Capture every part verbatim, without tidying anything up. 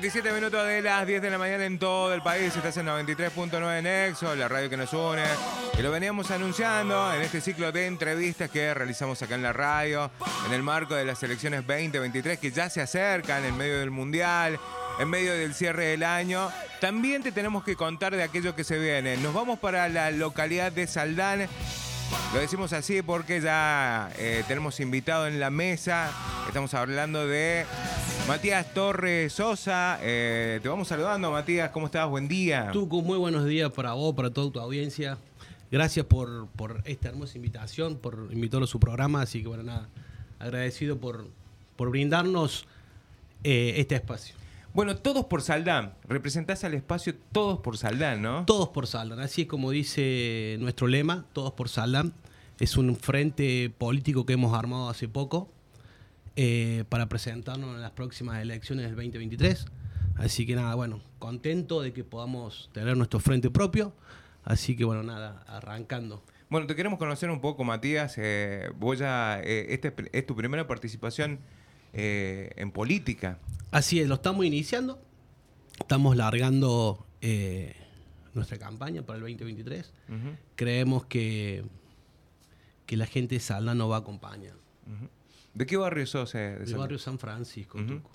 veintisiete minutos de las diez de la mañana en todo el país. Estás en noventa y tres punto nueve Nexo, la radio que nos une. Que lo veníamos anunciando en este ciclo de entrevistas que realizamos acá en la radio, en el marco de las elecciones veinte veintitrés que ya se acercan en medio del Mundial, en medio del cierre del año. También te tenemos que contar de aquello que se viene. Nos vamos para la localidad de Saldán. Lo decimos así porque ya eh, tenemos invitado en la mesa. Estamos hablando de Matías Torres Sosa. Eh, te vamos saludando, Matías. ¿Cómo estás? Buen día. Tucu, muy buenos días para vos, para toda tu audiencia. Gracias por, por esta hermosa invitación, por invitarlo a su programa. Así que, bueno, nada, agradecido por, por brindarnos eh, este espacio. Bueno, Todos por Saldán. Representás al espacio Todos por Saldán, ¿no? Todos por Saldán. Así es como dice nuestro lema, Todos por Saldán. Es un frente político que hemos armado hace poco eh, para presentarnos en las próximas elecciones del veinte veintitrés. Así que nada, bueno, contento de que podamos tener nuestro frente propio. Así que bueno, nada, arrancando. Bueno, te queremos conocer un poco, Matías. Eh, vos ya, eh, este es tu primera participación eh, en política. Así es, lo estamos iniciando. Estamos largando eh, nuestra campaña para el veinte veintitrés. Uh-huh. Creemos que, que la gente de Saldán nos va a acompañar. Uh-huh. ¿De qué barrio sos? Eh, de Del barrio San Francisco. Uh-huh. Tuco.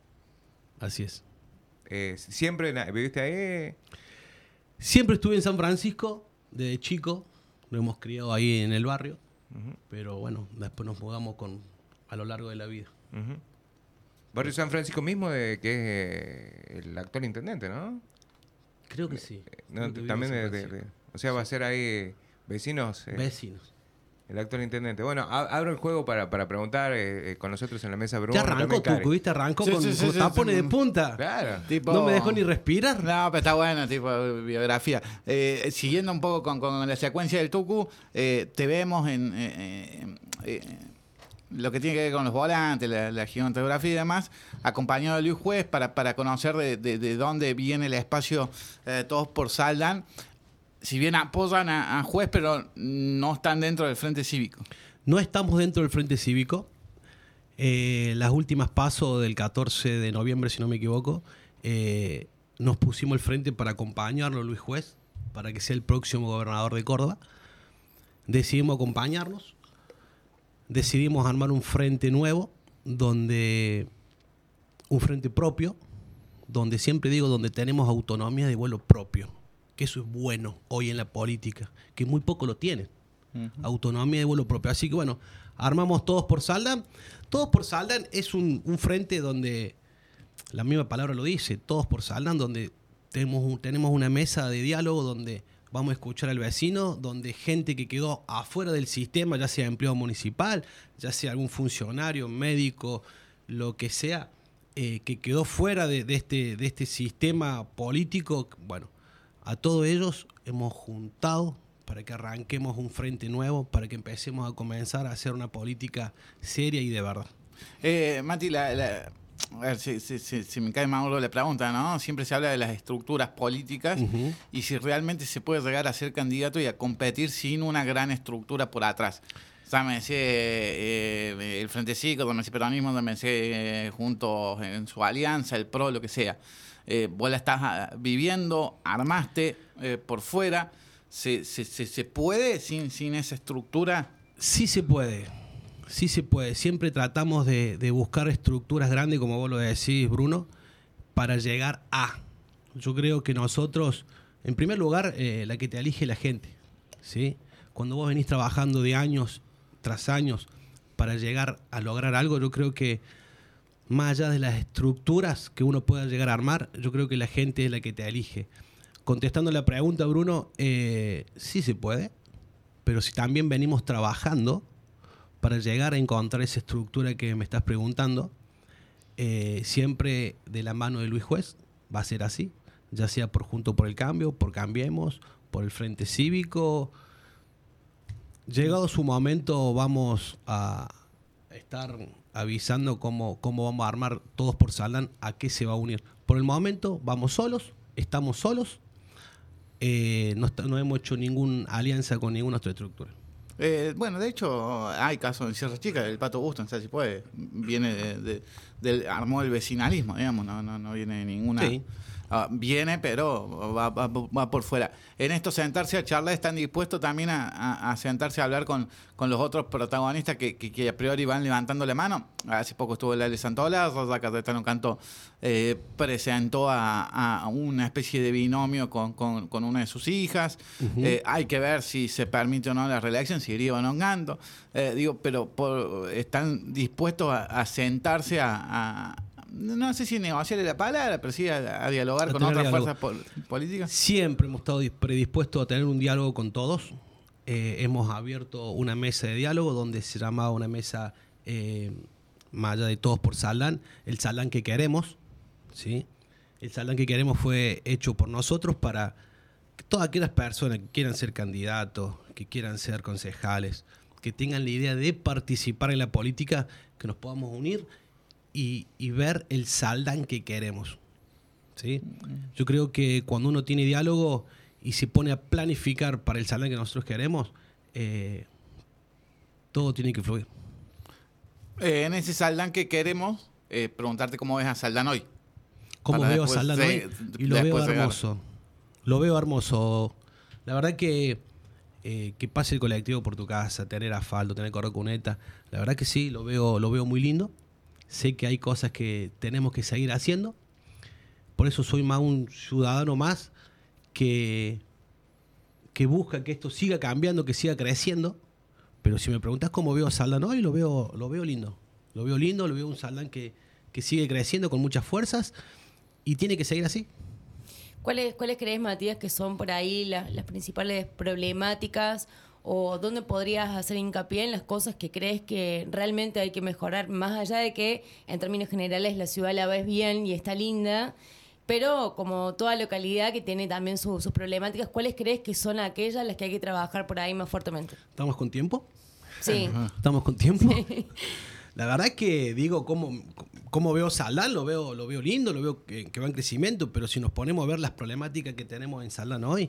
Así es. Eh, ¿Siempre viviste ahí? Siempre estuve en San Francisco, desde chico. Nos hemos criado ahí en el barrio. Uh-huh. Pero bueno, después nos mudamos con, a lo largo de la vida. Uh-huh. Barrio San Francisco mismo, de, que es eh, el actual intendente, ¿no? Creo que sí. No, Creo que también de, de, de, o sea, sí. Va a ser ahí vecinos. Eh, vecinos. El actual intendente. Bueno, a, abro el juego para, para preguntar eh, con nosotros en la mesa, Bruno. Ya arrancó, Tucu, ¿viste? Arrancó sí, con, sí, sí, con sí, tapones sí, de punta. Claro. Tipo, no me dejó ni respirar. No, pero está bueno, tipo biografía. Eh, siguiendo un poco con, con la secuencia del Tucu, eh, te vemos en... Eh, eh, lo que tiene que ver con los volantes, la, la gigantografía y demás, acompañado de Luis Juez para, para conocer de, de, de dónde viene el espacio eh, Todos por Saldán. Si bien apoyan a, a Juez, pero no están dentro del Frente Cívico. No estamos dentro del Frente Cívico. Eh, las últimas pasos del catorce de noviembre, si no me equivoco, eh, nos pusimos al frente para acompañarlo Luis Juez, para que sea el próximo gobernador de Córdoba. Decidimos acompañarnos. Decidimos armar un frente nuevo, donde un frente propio, donde siempre digo, donde tenemos autonomía de vuelo propio, que eso es bueno hoy en la política, que muy poco lo tienen, uh-huh. Autonomía de vuelo propio. Así que bueno, armamos Todos por Saldán. Todos por Saldán es un, un frente donde, la misma palabra lo dice, Todos por Saldán, donde tenemos, tenemos una mesa de diálogo donde vamos a escuchar al vecino, donde gente que quedó afuera del sistema, ya sea empleado municipal, ya sea algún funcionario, médico, lo que sea, eh, que quedó fuera de, de, este, de este sistema político, bueno, a todos ellos hemos juntado para que arranquemos un frente nuevo, para que empecemos a comenzar a hacer una política seria y de verdad. Eh, Mati, la... la... A ver, si, si, si, si me cae mal la pregunta, ¿no? Siempre se habla de las estructuras políticas uh-huh. y si realmente se puede llegar a ser candidato y a competir sin una gran estructura por atrás. Llámese eh, el Frente Cívico, llámese peronismo, llámese eh, juntos en su alianza, el PRO, lo que sea. Eh, vos la estás viviendo, armaste eh, por fuera. ¿Se, se, se, se puede sin, sin esa estructura? Sí se puede. Sí se puede. Siempre tratamos de, de buscar estructuras grandes, como vos lo decís, Bruno, para llegar a. Yo creo que nosotros, en primer lugar, eh, la que te elige la gente, ¿sí? Cuando vos venís trabajando de años tras años para llegar a lograr algo, yo creo que más allá de las estructuras que uno pueda llegar a armar, yo creo que la gente es la que te elige. Contestando la pregunta, Bruno, eh, sí se puede, pero si también venimos trabajando para llegar a encontrar esa estructura que me estás preguntando, eh, siempre de la mano de Luis Juez, va a ser así, ya sea por Juntos por el Cambio, por Cambiemos, por el Frente Cívico. Llegado su momento vamos a estar avisando cómo, cómo vamos a armar Todos por Saldán, a qué se va a unir. Por el momento vamos solos, estamos solos, eh, no, está, no hemos hecho ninguna alianza con ninguna otra estructura. Eh, bueno, de hecho, hay casos en Sierra Chica, el Pato Busto, en Salsi Puede, viene de, de, del, armó el vecinalismo, digamos, no, no, no viene de ninguna... Sí. Uh, viene, pero va, va, va por fuera. En esto, sentarse a charlar, están dispuestos también a, a, a sentarse a hablar con, con los otros protagonistas que, que, que a priori van levantando la mano. Hace poco estuvo el Ale Santola, Rosa Cayetano Canto eh, presentó a, a una especie de binomio con, con, con una de sus hijas. Uh-huh. Eh, hay que ver si se permite o no la reelección, si iría o no ganando. Eh, digo, pero por, están dispuestos a, a sentarse a, a no sé si negociar la palabra, pero sí a, a dialogar a con otras diálogo. fuerzas pol políticas. Siempre hemos estado predispuestos a tener un diálogo con todos. Eh, hemos abierto una mesa de diálogo donde se llamaba una mesa eh, más allá de todos por Saldán, el Saldán que queremos, ¿sí? El Saldán que queremos fue hecho por nosotros para que todas aquellas personas que quieran ser candidatos, que quieran ser concejales, que tengan la idea de participar en la política, que nos podamos unir Y, y ver el Saldán que queremos, ¿sí? Yo creo que cuando uno tiene diálogo y se pone a planificar para el Saldán que nosotros queremos, eh, todo tiene que fluir. Eh, en ese Saldán que queremos, eh, preguntarte cómo ves a Saldán hoy. Cómo veo a Saldán de, hoy y lo veo hermoso. Lo veo hermoso. La verdad que eh, que pase el colectivo por tu casa, tener asfalto, tener correr cuneta, la verdad que sí, lo veo, lo veo muy lindo. Sé que hay cosas que tenemos que seguir haciendo. Por eso soy más un ciudadano más que, que busca que esto siga cambiando, que siga creciendo. Pero si me preguntas cómo veo a Saldán hoy, lo veo, lo veo lindo. Lo veo lindo, lo veo un Saldán que, que sigue creciendo con muchas fuerzas y tiene que seguir así. ¿Cuáles, cuáles crees, Matías, que son por ahí las, las principales problemáticas o dónde podrías hacer hincapié en las cosas que crees que realmente hay que mejorar, más allá de que en términos generales la ciudad la ves bien y está linda, pero como toda localidad que tiene también su, sus problemáticas, ¿cuáles crees que son aquellas las que hay que trabajar por ahí más fuertemente? ¿Estamos con tiempo? Sí. ¿Estamos con tiempo? Sí. La verdad es que digo, cómo, cómo veo Saldán, lo veo, lo veo lindo, lo veo que, que va en crecimiento, pero si nos ponemos a ver las problemáticas que tenemos en Saldán hoy,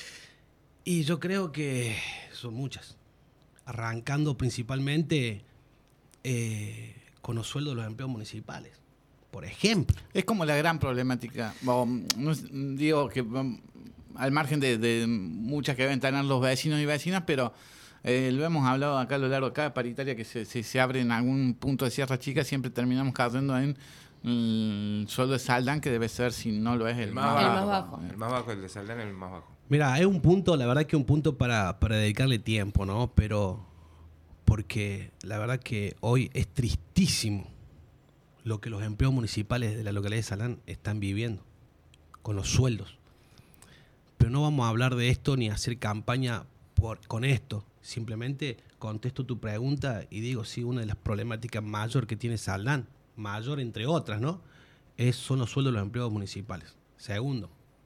y yo creo que son muchas, arrancando principalmente eh, con los sueldos de los empleados municipales, por ejemplo. Es como la gran problemática, o, no, digo que al margen de, de muchas que deben tener los vecinos y vecinas, pero eh, lo hemos hablado acá a lo largo de cada paritaria que se, se, se abre en algún punto de Sierra Chica, siempre terminamos cayendo en el sueldo de Saldán, que debe ser, si no lo es, el, el, más, más, bajo, el más bajo. El más bajo, el de Saldán es el más bajo. Mira, es un punto, la verdad que un punto para, para dedicarle tiempo, ¿no? Pero porque la verdad que hoy es tristísimo lo que los empleados municipales de la localidad de Saldán están viviendo con los sueldos. Pero no vamos a hablar de esto ni hacer campaña por, con esto. Simplemente contesto tu pregunta y digo, sí, una de las problemáticas mayor que tiene Saldán, mayor entre otras, ¿no? Es, son los sueldos de los empleados municipales. Segundo,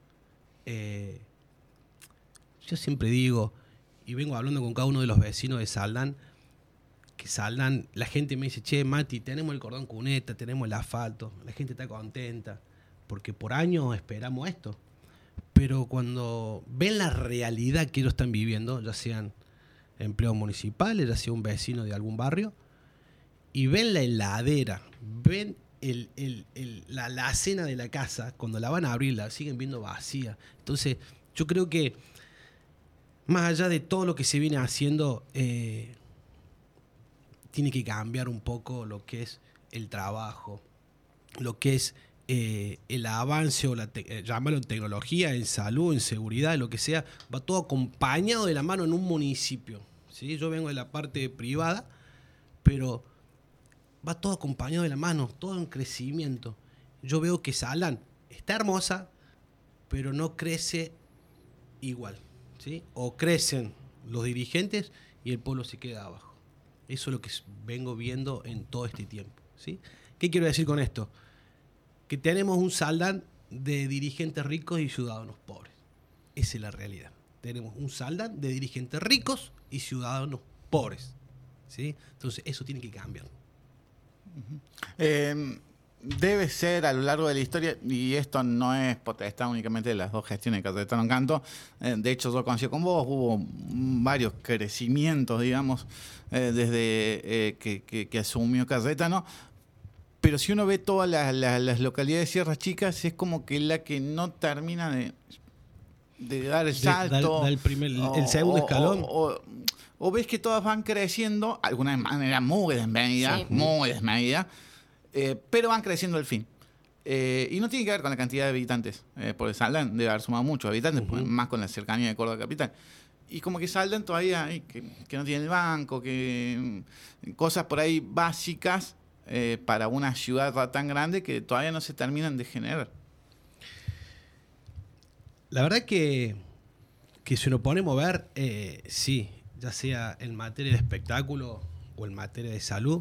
eh, yo siempre digo, y vengo hablando con cada uno de los vecinos de Saldán, que Saldán, la gente me dice, che, Mati, tenemos el cordón cuneta, tenemos el asfalto, la gente está contenta, porque por años esperamos esto. Pero cuando ven la realidad que ellos están viviendo, ya sean empleados municipales, ya sea un vecino de algún barrio, y ven la heladera, ven el, el, el, la alacena de la casa, cuando la van a abrir, la siguen viendo vacía. Entonces, yo creo que más allá de todo lo que se viene haciendo, eh, tiene que cambiar un poco lo que es el trabajo, lo que es eh, el avance o la te- eh, llamarlo en tecnología, en salud, en seguridad, lo que sea, va todo acompañado de la mano en un municipio, ¿sí? Yo vengo de la parte privada, pero va todo acompañado de la mano, todo en crecimiento. Yo veo que Saldán está hermosa, pero no crece igual, ¿sí? O crecen los dirigentes y el pueblo se queda abajo. Eso es lo que vengo viendo en todo este tiempo, ¿sí? ¿Qué quiero decir con esto? Que tenemos un Saldán de dirigentes ricos y ciudadanos pobres. Esa es la realidad. Tenemos un Saldán de dirigentes ricos y ciudadanos pobres, ¿sí? Entonces eso tiene que cambiar. Eh, debe ser a lo largo de la historia, y esto no es potestad únicamente de las dos gestiones de Cayetano Encanto. Eh, de hecho, yo coincido con vos, hubo varios crecimientos, digamos, eh, desde eh, que, que, que asumió Cayetano. Pero si uno ve todas las, las, las localidades de Sierras Chicas, es como que la que no termina de, de dar el salto. Da, da el, primer, o, el segundo o, escalón. O, o, o ves que todas van creciendo, de alguna manera muy desmedida, sí. muy desmedida. Eh, pero van creciendo al fin. Eh, y no tiene que ver con la cantidad de habitantes. Eh, porque Saldan debe haber sumado muchos habitantes, uh-huh. más con la cercanía de Córdoba capital. Y como que Saldan todavía, ay, que, que no tiene el banco, que cosas por ahí básicas eh, para una ciudad tan grande que todavía no se terminan de generar. La verdad que, que si nos ponemos a ver, eh, sí, ya sea en materia de espectáculo o en materia de salud,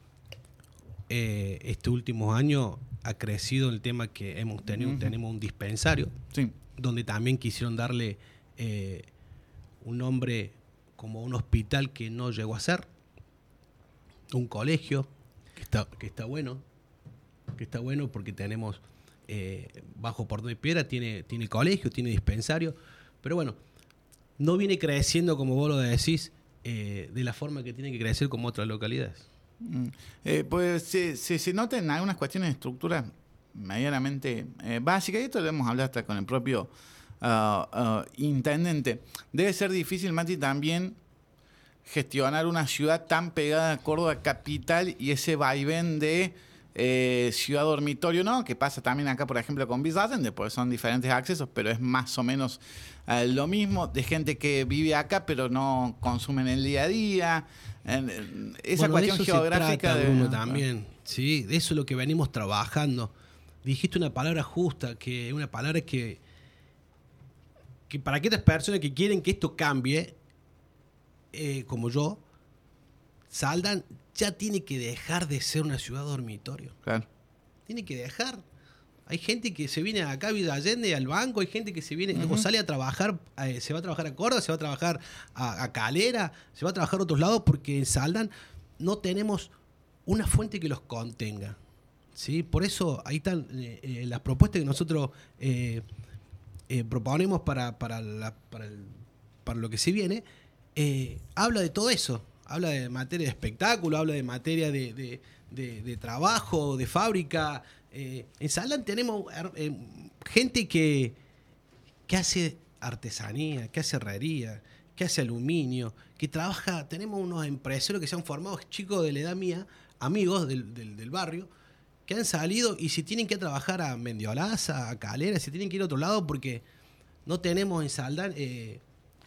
Eh, este último año ha crecido el tema que hemos tenido, uh-huh. tenemos un dispensario, sí. donde también quisieron darle eh, un nombre como un hospital que no llegó a ser, un colegio que está, que está bueno, que está bueno porque tenemos eh, bajo Portón de Piedra, tiene, tiene colegio, tiene dispensario, pero bueno, no viene creciendo como vos lo decís, eh, de la forma que tiene que crecer como otras localidades. Eh, pues se, se, se notan algunas cuestiones de estructura medianamente eh, básicas, y esto lo hemos hablado hasta con el propio uh, uh, intendente. Debe ser difícil, Mati, también gestionar una ciudad tan pegada a Córdoba capital y ese vaivén de eh, ciudad dormitorio, ¿no? Que pasa también acá, por ejemplo, con Vizallende, porque son diferentes accesos, pero es más o menos uh, lo mismo, de gente que vive acá pero no consume en el día a día. Esa bueno, cuestión de eso geográfica se trata, de Bruno, también, sí, de eso es lo que venimos trabajando. Dijiste una palabra justa, que una palabra que, que para aquellas personas que quieren que esto cambie, eh, como yo, Saldan ya tiene que dejar de ser una ciudad dormitorio. Claro. Tiene que dejar. Hay gente que se viene acá a Vizallende al banco, hay gente que se viene, uh-huh. o sale a trabajar, eh, se va a trabajar a Córdoba, se va a trabajar a, a Calera, se va a trabajar a otros lados, porque en Saldan no tenemos una fuente que los contenga, ¿sí? Por eso ahí están eh, eh, las propuestas que nosotros eh, eh, proponemos para, para, la, para, el, para lo que se viene, eh, habla de todo eso, habla de materia de espectáculo, habla de materia de, de, de, de trabajo, de fábrica. Eh, en Saldan tenemos eh, gente que, que hace artesanía, que hace herrería, que hace aluminio, que trabaja. Tenemos unos empresarios que se han formado, chicos de la edad mía, amigos del, del, del barrio, que han salido y si tienen que trabajar a Mendiolaza, a Calera, si tienen que ir a otro lado porque no tenemos en Saldan eh,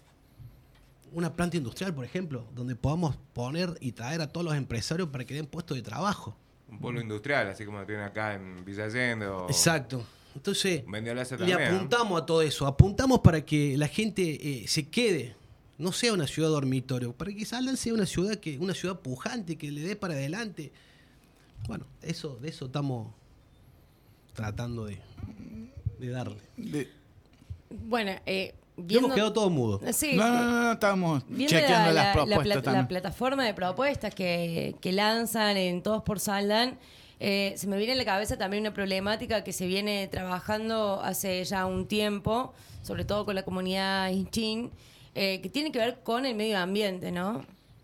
una planta industrial, por ejemplo, donde podamos poner y traer a todos los empresarios para que den puestos de trabajo. Un polo industrial, así como lo tienen acá en Vizallende o... Exacto. Entonces, también, le apuntamos a todo eso. Apuntamos para que la gente eh, se quede, no sea una ciudad dormitorio, para que Saldan sea una ciudad que una ciudad pujante, que le dé para adelante. Bueno, eso de eso estamos tratando de, de darle. De... Bueno, eh... Viendo, hemos quedado todos mudos. Sí, no, no, no, no, estábamos chequeando la, las la, propuestas la, también. La plataforma de propuestas que, que lanzan en Todos por Saldan, eh, se me viene en la cabeza también una problemática que se viene trabajando hace ya un tiempo, sobre todo con la comunidad hinchín, eh, que tiene que ver con el medio ambiente, ¿no?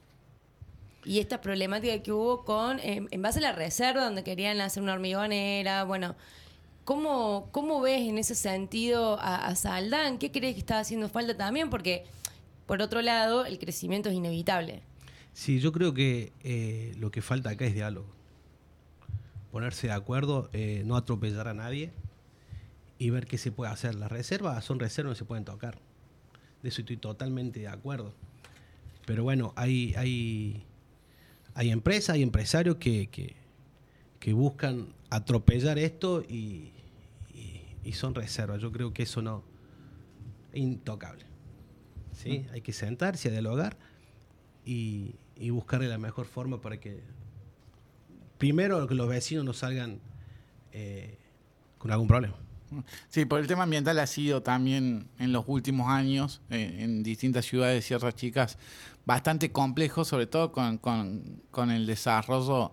Y esta problemática que hubo con, eh, en base a la reserva, donde querían hacer una hormigonera, bueno... ¿Cómo, ¿Cómo ves en ese sentido a, a Saldan? ¿Qué crees que está haciendo falta también? Porque, por otro lado, el crecimiento es inevitable. Sí, yo creo que eh, lo que falta acá es diálogo. Ponerse de acuerdo, eh, no atropellar a nadie y ver qué se puede hacer. Las reservas son reservas, no se pueden tocar. De eso estoy totalmente de acuerdo. Pero bueno, hay, hay, hay empresas, hay empresarios que, que, que buscan atropellar esto y... y son reservas. Yo creo que eso no es intocable. ¿Sí? Mm. Hay que sentarse a dialogar y, y buscarle la mejor forma para que primero que los vecinos no salgan eh, con algún problema. Sí, por el tema ambiental ha sido también en los últimos años eh, en distintas ciudades de Sierras Chicas bastante complejo, sobre todo con, con, con el desarrollo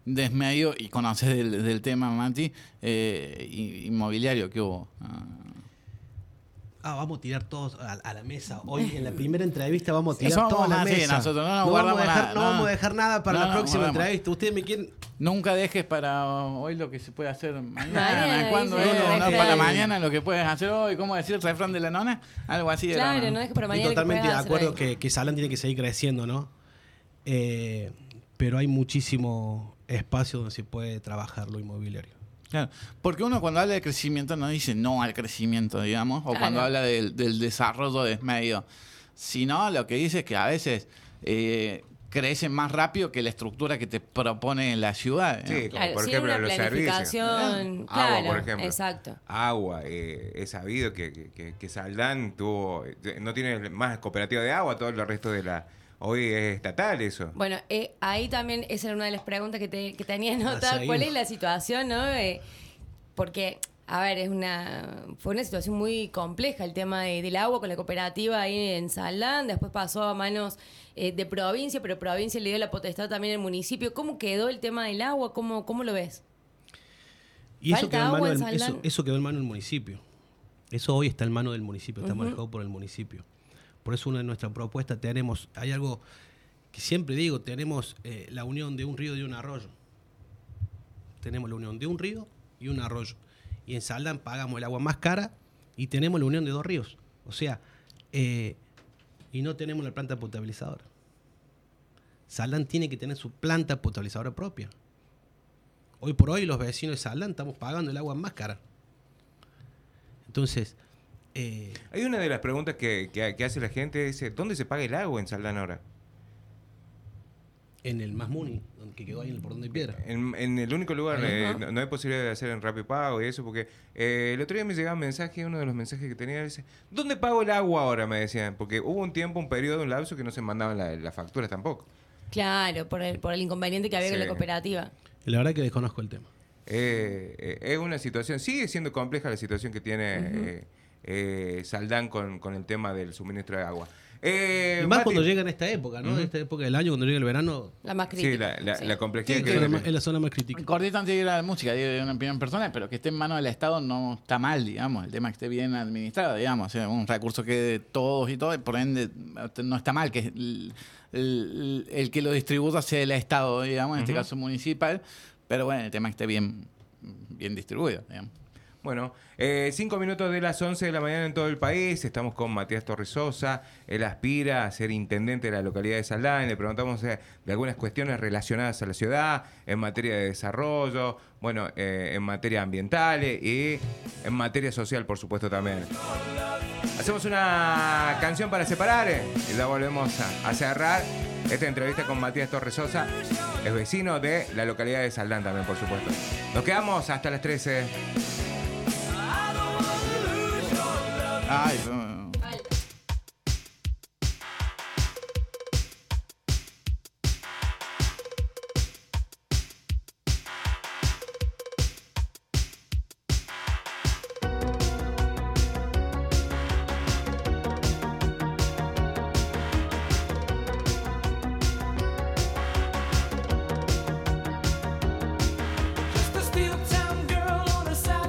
desmedio, y conoces del, del tema, Mati, eh, inmobiliario que hubo. Ah. Ah, vamos a tirar todos a, a la mesa. Hoy en la primera entrevista vamos a tirar Somos todos a la así, mesa. nosotros no nos no, guardamos vamos a dejar, nada, no, no. vamos a dejar nada para No, la no, próxima guardamos. entrevista. Ustedes me quieren... Nunca dejes para hoy lo que se puede hacer mañana. Mañana, ¿Cuándo dice, es? no, No, claro. para mañana lo que puedes hacer hoy. ¿Cómo decir el refrán de la nona? Algo así. era, Claro, no dejes para Estoy mañana. totalmente que de puedas acuerdo hacer ahí. que, que Salán tiene que seguir creciendo, ¿no? Eh, pero hay muchísimo espacio donde se puede trabajar lo inmobiliario. Claro, porque uno cuando habla de crecimiento no dice no al crecimiento, digamos, o Claro. cuando habla del, del desarrollo desmedio, sino lo que dice es que a veces eh, crecen más rápido que la estructura que te propone la ciudad. Sí, ¿no? como Claro, por sí, ejemplo una los servicios. planificación. Agua, Claro, por ejemplo. exacto. Agua, eh, he sabido que, que, que- que Saldán tuvo, eh, no tiene más cooperativa de agua, todo el resto de la... Hoy es estatal eso. Bueno, eh, ahí también esa era una de las preguntas que, te, que tenía anotada. seguimos. ¿Cuál es la situación, no? Eh, porque, a ver, es una fue una situación muy compleja el tema de- del agua con la cooperativa ahí en Saldán. Después pasó a manos eh, de provincia, pero provincia le dio la potestad también al municipio. ¿Cómo quedó el tema del agua? ¿Cómo, cómo lo ves? Y eso ¿Falta quedó, en agua mano en del, Saldán? eso, eso quedó en mano del municipio. Eso hoy está en mano del municipio, está Ujú. manejado por el municipio. Por eso una de nuestras propuestas tenemos, hay algo que siempre digo, tenemos eh, la unión de un río y un arroyo. Tenemos la unión de un río y un arroyo. Y en Saldán pagamos el agua más cara y tenemos la unión de dos ríos. O sea, eh, y no tenemos la planta potabilizadora. Saldán tiene que tener su planta potabilizadora propia. Hoy por hoy los vecinos de Saldán estamos pagando el agua más cara. Entonces, eh, Hay una de las preguntas que, que, que hace la gente, dice, ¿dónde se paga el agua en Saldán ahora? en el Más Muni, donde- que quedó ahí en el Portón de Piedra. En, en el único lugar, Ajá. eh, no, no hay posibilidad de hacer en Rapipago y eso, porque eh, el otro día me llegaba un mensaje, uno de los mensajes que tenía, dice, ¿dónde pago el agua ahora? Me decían, porque hubo un tiempo, un periodo, un lapso que no se mandaban la- las facturas tampoco. Claro, por el, por el inconveniente que había con Sí. la cooperativa. Y la verdad que desconozco el tema. Eh, eh, es una situación, sigue siendo compleja la situación que tiene eh, eh, Saldán con, con el tema del suministro de agua. Eh, y más Mati, cuando llega en esta época, ¿no? Ujú. En esta época del año, cuando llega el verano, La más crítica. Sí, la, la, Sí. la complejidad es que la zona tiene. más- es la zona más crítica. Cortito antes de ir a la música, digo, una opinión personal, pero que esté en manos del Estado no está mal, digamos. El tema es que esté bien administrado, digamos. O sea, un recurso que de todos y todo, y por ende no está mal que el, el- el que lo distribuya sea el Estado, digamos, en este Ujú. caso municipal. Pero bueno, el tema es que esté bien, bien distribuido, digamos. Bueno, eh, cinco minutos de las once de la mañana en todo el país. Estamos con Matías Torres Sosa. Él aspira a ser intendente de la localidad de Saldán. Le preguntamos eh, de algunas cuestiones relacionadas a la ciudad, en materia de desarrollo, bueno, eh, en materia ambiental y en materia social, por supuesto, también. Hacemos una canción para separar eh, y ya volvemos a, a cerrar esta entrevista con Matías Torres Sosa. Es vecino de la localidad de Saldán también, por supuesto. Nos quedamos hasta las trece. Ay, no. Just a steel town girl on a Saturday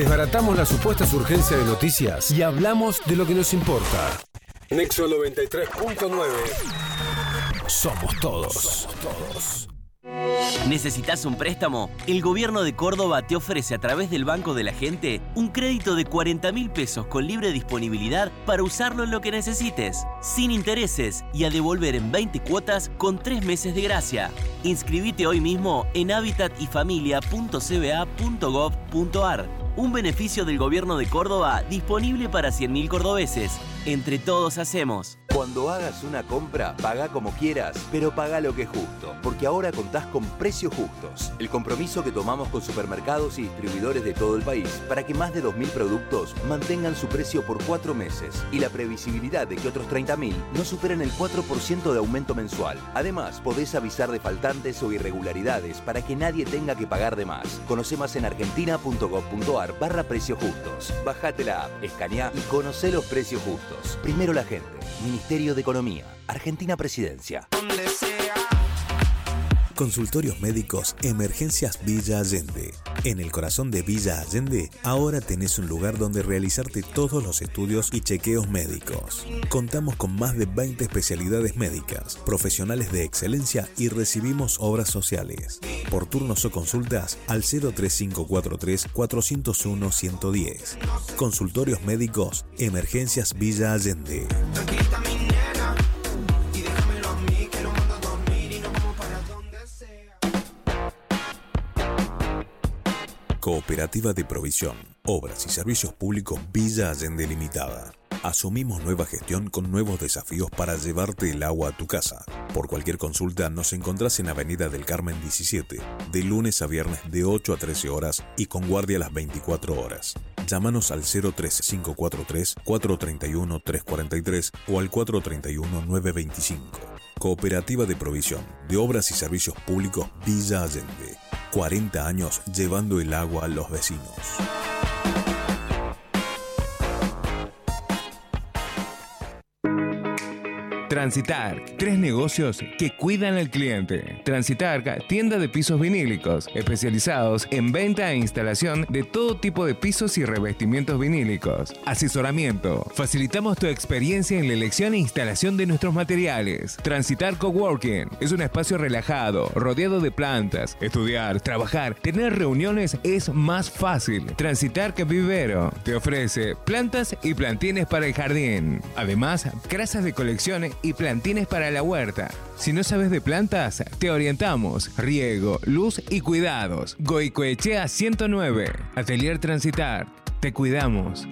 Desbaratamos las supuestas urgencias de noticias y hablamos de lo que nos importa. Nexo noventa y tres punto nueve. Somos todos. Somos todos. ¿Necesitas un préstamo? El gobierno de Córdoba te ofrece a través del Banco de la Gente un crédito de cuarenta mil pesos con libre disponibilidad para usarlo en lo que necesites, sin intereses y a devolver en veinte cuotas con tres meses de gracia. Inscribite hoy mismo en habitat y familia punto c b a punto gov punto a r. Un beneficio del gobierno de Córdoba disponible para cien mil cordobeses. Entre todos hacemos. Cuando hagas una compra, paga como quieras, pero paga lo que es justo, porque ahora contás con Precios Justos, el compromiso que tomamos con supermercados y distribuidores de todo el país para que más de dos mil productos mantengan su precio por cuatro meses y la previsibilidad de que otros treinta mil no superen el cuatro por ciento de aumento mensual. Además, podés avisar de faltantes o irregularidades para que nadie tenga que pagar de más. Conoce más en argentina punto gov punto a r barra precios justos. Bajate la app, escaneá y conocé los precios justos. Primero la gente. Ministerio de Economía. Argentina Presidencia. Consultorios médicos Emergencias Villa Allende. En el corazón de Villa Allende, ahora tenés un lugar donde realizarte todos los estudios y chequeos médicos. Contamos con más de veinte especialidades médicas, profesionales de excelencia y recibimos obras sociales. Por turnos o consultas al cero tres cinco cuatro tres cuatro cero uno uno uno cero. Consultorios médicos Emergencias Villa Allende. Cooperativa de Provisión, Obras y Servicios Públicos Villa Allende Limitada. Asumimos nueva gestión con nuevos desafíos para llevarte el agua a tu casa. Por cualquier consulta nos encontrás en Avenida del Carmen diecisiete, de lunes a viernes de ocho a trece horas y con guardia a las veinticuatro horas. Llámanos al cero tres cinco cuatro tres cuatro tres uno tres cuatro tres o al cuatro tres uno nueve dos cinco. Cooperativa de Provisión de Obras y Servicios Públicos Villa Allende. cuarenta años llevando el agua a los vecinos. Transitarc, tres negocios que cuidan al cliente. Transitarc, tienda de pisos vinílicos, especializados en venta e instalación de todo tipo de pisos y revestimientos vinílicos. Asesoramiento. Facilitamos tu experiencia en la elección e instalación de nuestros materiales. Transitarc Coworking es un espacio relajado, rodeado de plantas. Estudiar, trabajar, tener reuniones es más fácil. Transitarc Vivero te ofrece plantas y plantines para el jardín. Además, casas de colecciones y plantines para la huerta. Si no sabes de plantas, te orientamos. Riego, luz y cuidados. Goicoechea ciento nueve. Atelier Transitar. Te cuidamos.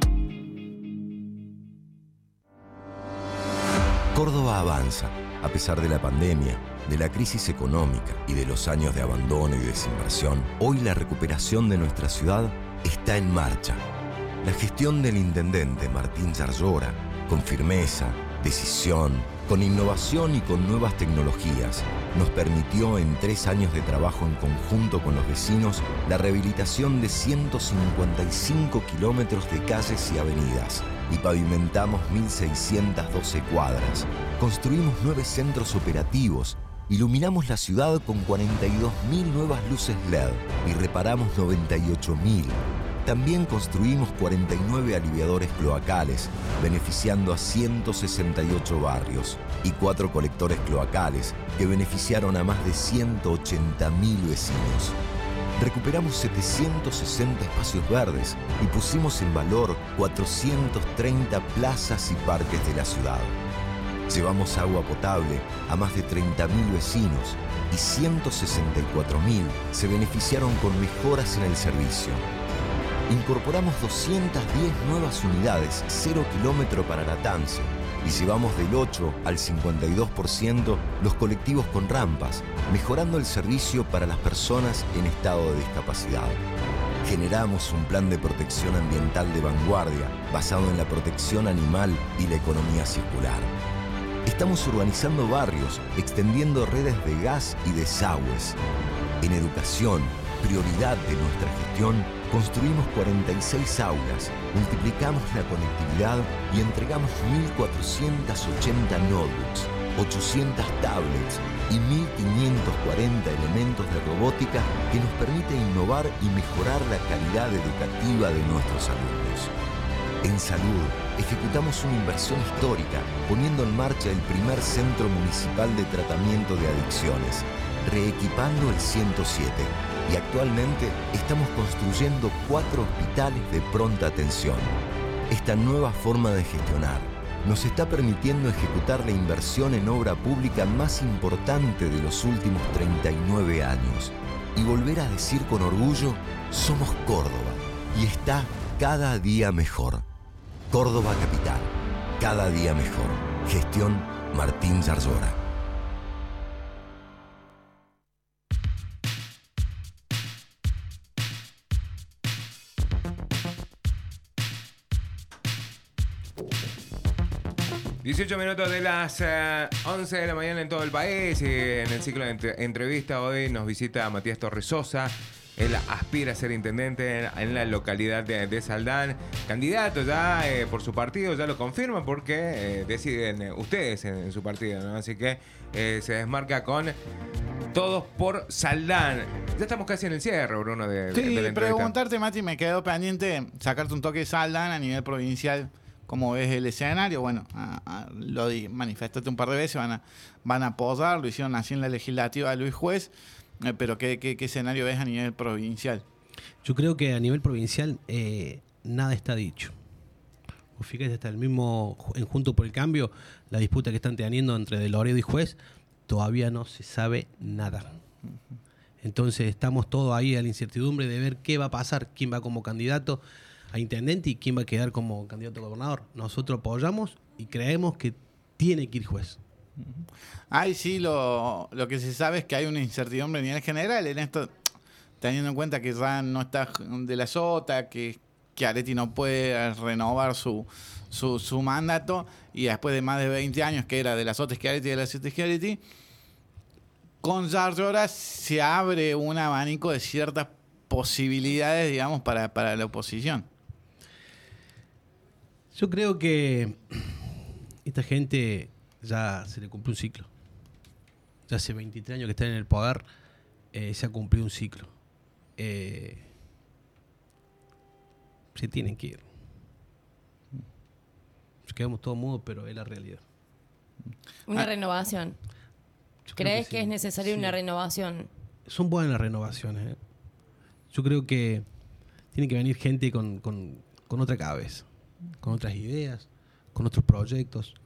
Córdoba avanza, a pesar de la pandemia, de la crisis económica y de los años de abandono y desinversión. Hoy la recuperación de nuestra ciudad está en marcha. La gestión del intendente Martín Yarlora, con firmeza, decisión, con innovación y con nuevas tecnologías, nos permitió en tres años de trabajo en conjunto con los vecinos la rehabilitación de ciento cincuenta y cinco kilómetros de calles y avenidas y pavimentamos mil seiscientas doce cuadras. Construimos nueve centros operativos, iluminamos la ciudad con cuarenta y dos mil nuevas luces L E D y reparamos noventa y ocho mil. También construimos cuarenta y nueve aliviadores cloacales, beneficiando a ciento sesenta y ocho barrios, y cuatro colectores cloacales que beneficiaron a más de ciento ochenta mil vecinos. Recuperamos setecientos sesenta espacios verdes y pusimos en valor cuatrocientas treinta plazas y parques de la ciudad. Llevamos agua potable a más de treinta mil vecinos y ciento sesenta y cuatro mil se beneficiaron con mejoras en el servicio. Incorporamos doscientas diez nuevas unidades cero kilómetro para Latance y llevamos del ocho al cincuenta y dos por ciento los colectivos con rampas, mejorando el servicio para las personas en estado de discapacidad. Generamos un plan de protección ambiental de vanguardia basado en la protección animal y la economía circular. Estamos urbanizando barrios, extendiendo redes de gas y desagües. En educación, prioridad de nuestra gestión, construimos cuarenta y seis aulas, multiplicamos la conectividad y entregamos mil cuatrocientos ochenta notebooks. ochocientas tablets y mil quinientos cuarenta elementos de robótica que nos permite innovar y mejorar la calidad educativa de nuestros alumnos. En salud, ejecutamos una inversión histórica, poniendo en marcha el primer centro municipal de tratamiento de adicciones, reequipando el ciento siete. Y actualmente estamos construyendo cuatro hospitales de pronta atención. Esta nueva forma de gestionar nos está permitiendo ejecutar la inversión en obra pública más importante de los últimos treinta y nueve años. Y volver a decir con orgullo, somos Córdoba. Y está cada día mejor. Córdoba Capital, cada día mejor. Gestión Martín Zarzora. dieciocho minutos de las eh, once de la mañana en todo el país, y en el ciclo de entre- entrevista hoy nos visita Matías Torres Sosa. Él aspira a ser intendente en, en la localidad de, de Saldán. Candidato ya eh, por su partido, ya lo confirma porque eh, deciden eh, ustedes en, en su partido, ¿no? Así que eh, se desmarca con Todos por Saldán. Ya estamos casi en el cierre, Bruno, de, de, Sí, de la entrevista. preguntarte, Mati, me quedó pendiente sacarte un toque de Saldán a nivel provincial. ¿Cómo ves el escenario? Bueno, a, a, lo di, manifestaste un par de veces, van a, van a apoyar, lo hicieron así en la legislativa de Luis Juez. Eh, pero ¿qué, qué, ¿qué escenario ves a nivel provincial? Yo creo que a nivel provincial eh, nada está dicho. Fíjate, hasta el mismo en Junto por el Cambio, la disputa que están teniendo entre De Loredo y Juez, todavía no se sabe nada. Entonces estamos todos ahí a la incertidumbre de ver qué va a pasar, quién va como candidato a intendente y quién va a quedar como candidato a gobernador. Nosotros apoyamos y creemos que tiene que ir Juez. Ay, sí, lo, lo que se sabe es que hay una incertidumbre a nivel general en esto, teniendo en cuenta que ya no está de la Sota, que, que Areti no puede renovar su, su, su mandato, y después de más de veinte años que era de la Sota Schiaretti y de la Sota Schiaretti, con Zarzora se abre un abanico de ciertas posibilidades, digamos, para, para la oposición. Yo creo que esta gente ya se le cumplió un ciclo. Ya hace veintitrés años que están en el poder, eh, se ha cumplido un ciclo. Eh, se tienen que ir. Nos quedamos todos mudos, pero es la realidad. Una Ah. renovación. Yo creo ¿Crees que, sí. es necesaria Sí. una renovación? Son buenas las renovaciones. ¿eh? Yo creo que tiene que venir gente con, con, con otra cabeza, con otras ideas, con otros proyectos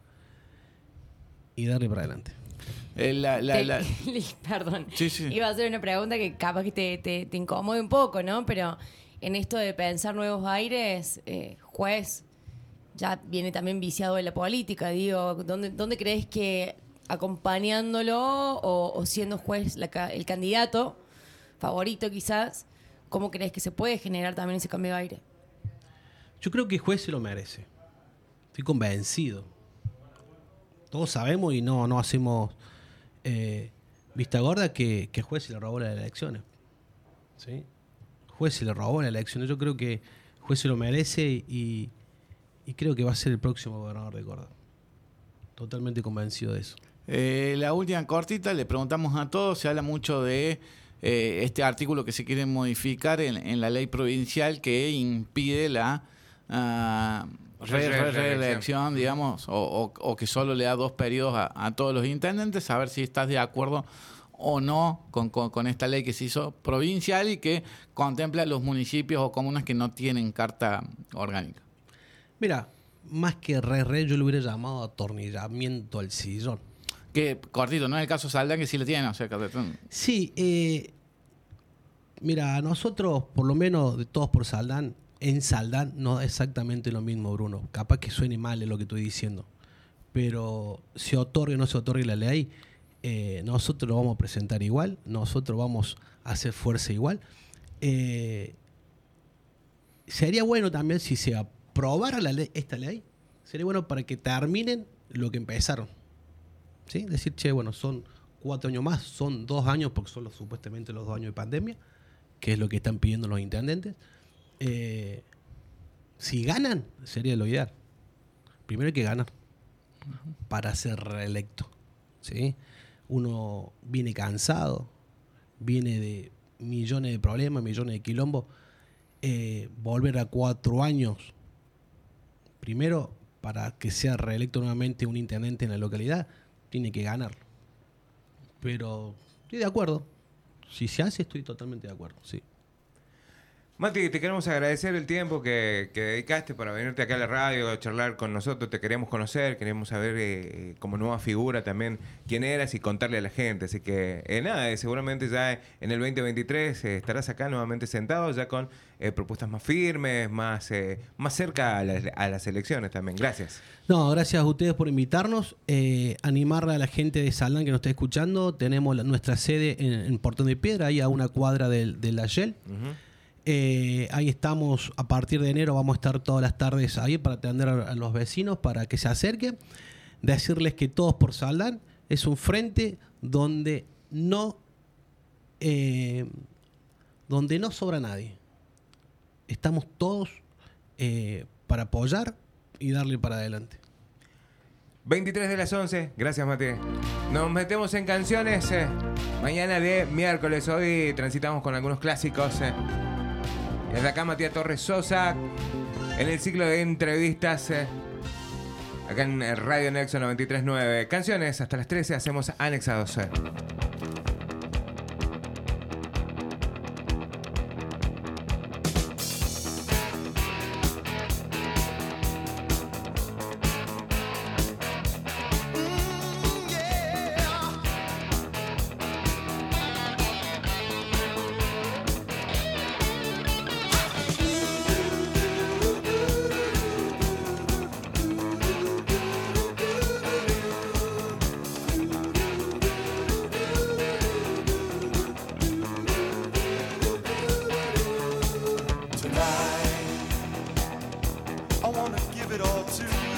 y darle para adelante. Eh, la, la, Te- la- Perdón. Sí, sí. Iba a hacer una pregunta que capaz que te, te, te incomode un poco, ¿no? Pero en esto de pensar nuevos aires, eh, Juez ya viene también viciado de la política. Digo, ¿dónde, dónde crees que acompañándolo o, o siendo Juez la ca- el candidato favorito quizás, cómo crees que se puede generar también ese cambio de aire? Yo creo que Juez se lo merece. Estoy convencido. Todos sabemos y no, no hacemos eh, vista gorda que, que Juez se le robó las elecciones. ¿Sí? Juez se le robó las elecciones. Yo creo que Juez se lo merece y, y creo que va a ser el próximo gobernador de Córdoba. Totalmente convencido de eso. Eh, la última cortita, le preguntamos a todos, se habla mucho de eh, este artículo que se quiere modificar en, en la ley provincial que impide la uh, re- re- reelección, digamos, o, o, o que solo le da dos periodos a, a todos los intendentes, a ver si estás de acuerdo o no con, con, con esta ley que se hizo provincial y que contempla los municipios o comunas que no tienen carta orgánica. Mira, más que re re, yo lo hubiera llamado atornillamiento al sillón. Que, cortito, no es el caso Saldán, que sí le tiene, o sea, que... Sí, eh, mira, nosotros, por lo menos de Todos por Saldán, en Saldán no es exactamente lo mismo, Bruno. Capaz que suene mal lo que estoy diciendo. Pero se otorgue o no se otorgue la ley, eh, nosotros lo vamos a presentar igual, nosotros vamos a hacer fuerza igual. Eh, sería bueno también si se aprobara la ley, esta ley, sería bueno para que terminen lo que empezaron. ¿Sí? Decir, che, bueno, son cuatro años más, son dos años, porque son los, supuestamente los dos años de pandemia, que es lo que están pidiendo los intendentes. Eh, si ganan, sería lo ideal. Primero hay que ganar para ser reelecto. ¿sí? Uno viene cansado, viene de millones de problemas, millones de quilombos. Eh, volver a cuatro años, primero, para que sea reelecto nuevamente un intendente en la localidad, tiene que ganarlo. Pero estoy de acuerdo. Si se hace, estoy totalmente de acuerdo, sí. Mati, te queremos agradecer el tiempo que, que dedicaste para venirte acá a la radio, a charlar con nosotros. Te queremos conocer, queremos saber eh, como nueva figura también quién eras y contarle a la gente. Así que, eh, nada, eh, seguramente ya en el veinte veintitrés eh, estarás acá nuevamente sentado, ya con eh, propuestas más firmes, más, eh, más cerca a las, a las elecciones también. Gracias. No, gracias a ustedes por invitarnos. Eh, animarle a la gente de Saldán que nos está escuchando. Tenemos la, nuestra sede en, en Portón de Piedra, ahí a una cuadra del, de la Shell. Uh-huh. Eh, ahí estamos, a partir de enero vamos a estar todas las tardes ahí para atender a, a los vecinos para que se acerquen. Decirles que Todos por Saldán es un frente donde no, eh, donde no sobra nadie. Estamos todos eh, para apoyar y darle para adelante. veintitrés de las once, gracias Mati. Nos metemos en canciones eh, mañana de miércoles. Hoy transitamos con algunos clásicos. Eh. Desde acá Matías Torres Sosa, en el ciclo de entrevistas, eh, acá en Radio Nexo noventa y tres punto nueve. Canciones hasta las trece, hacemos anexados. Eh. I wanna give it all to you.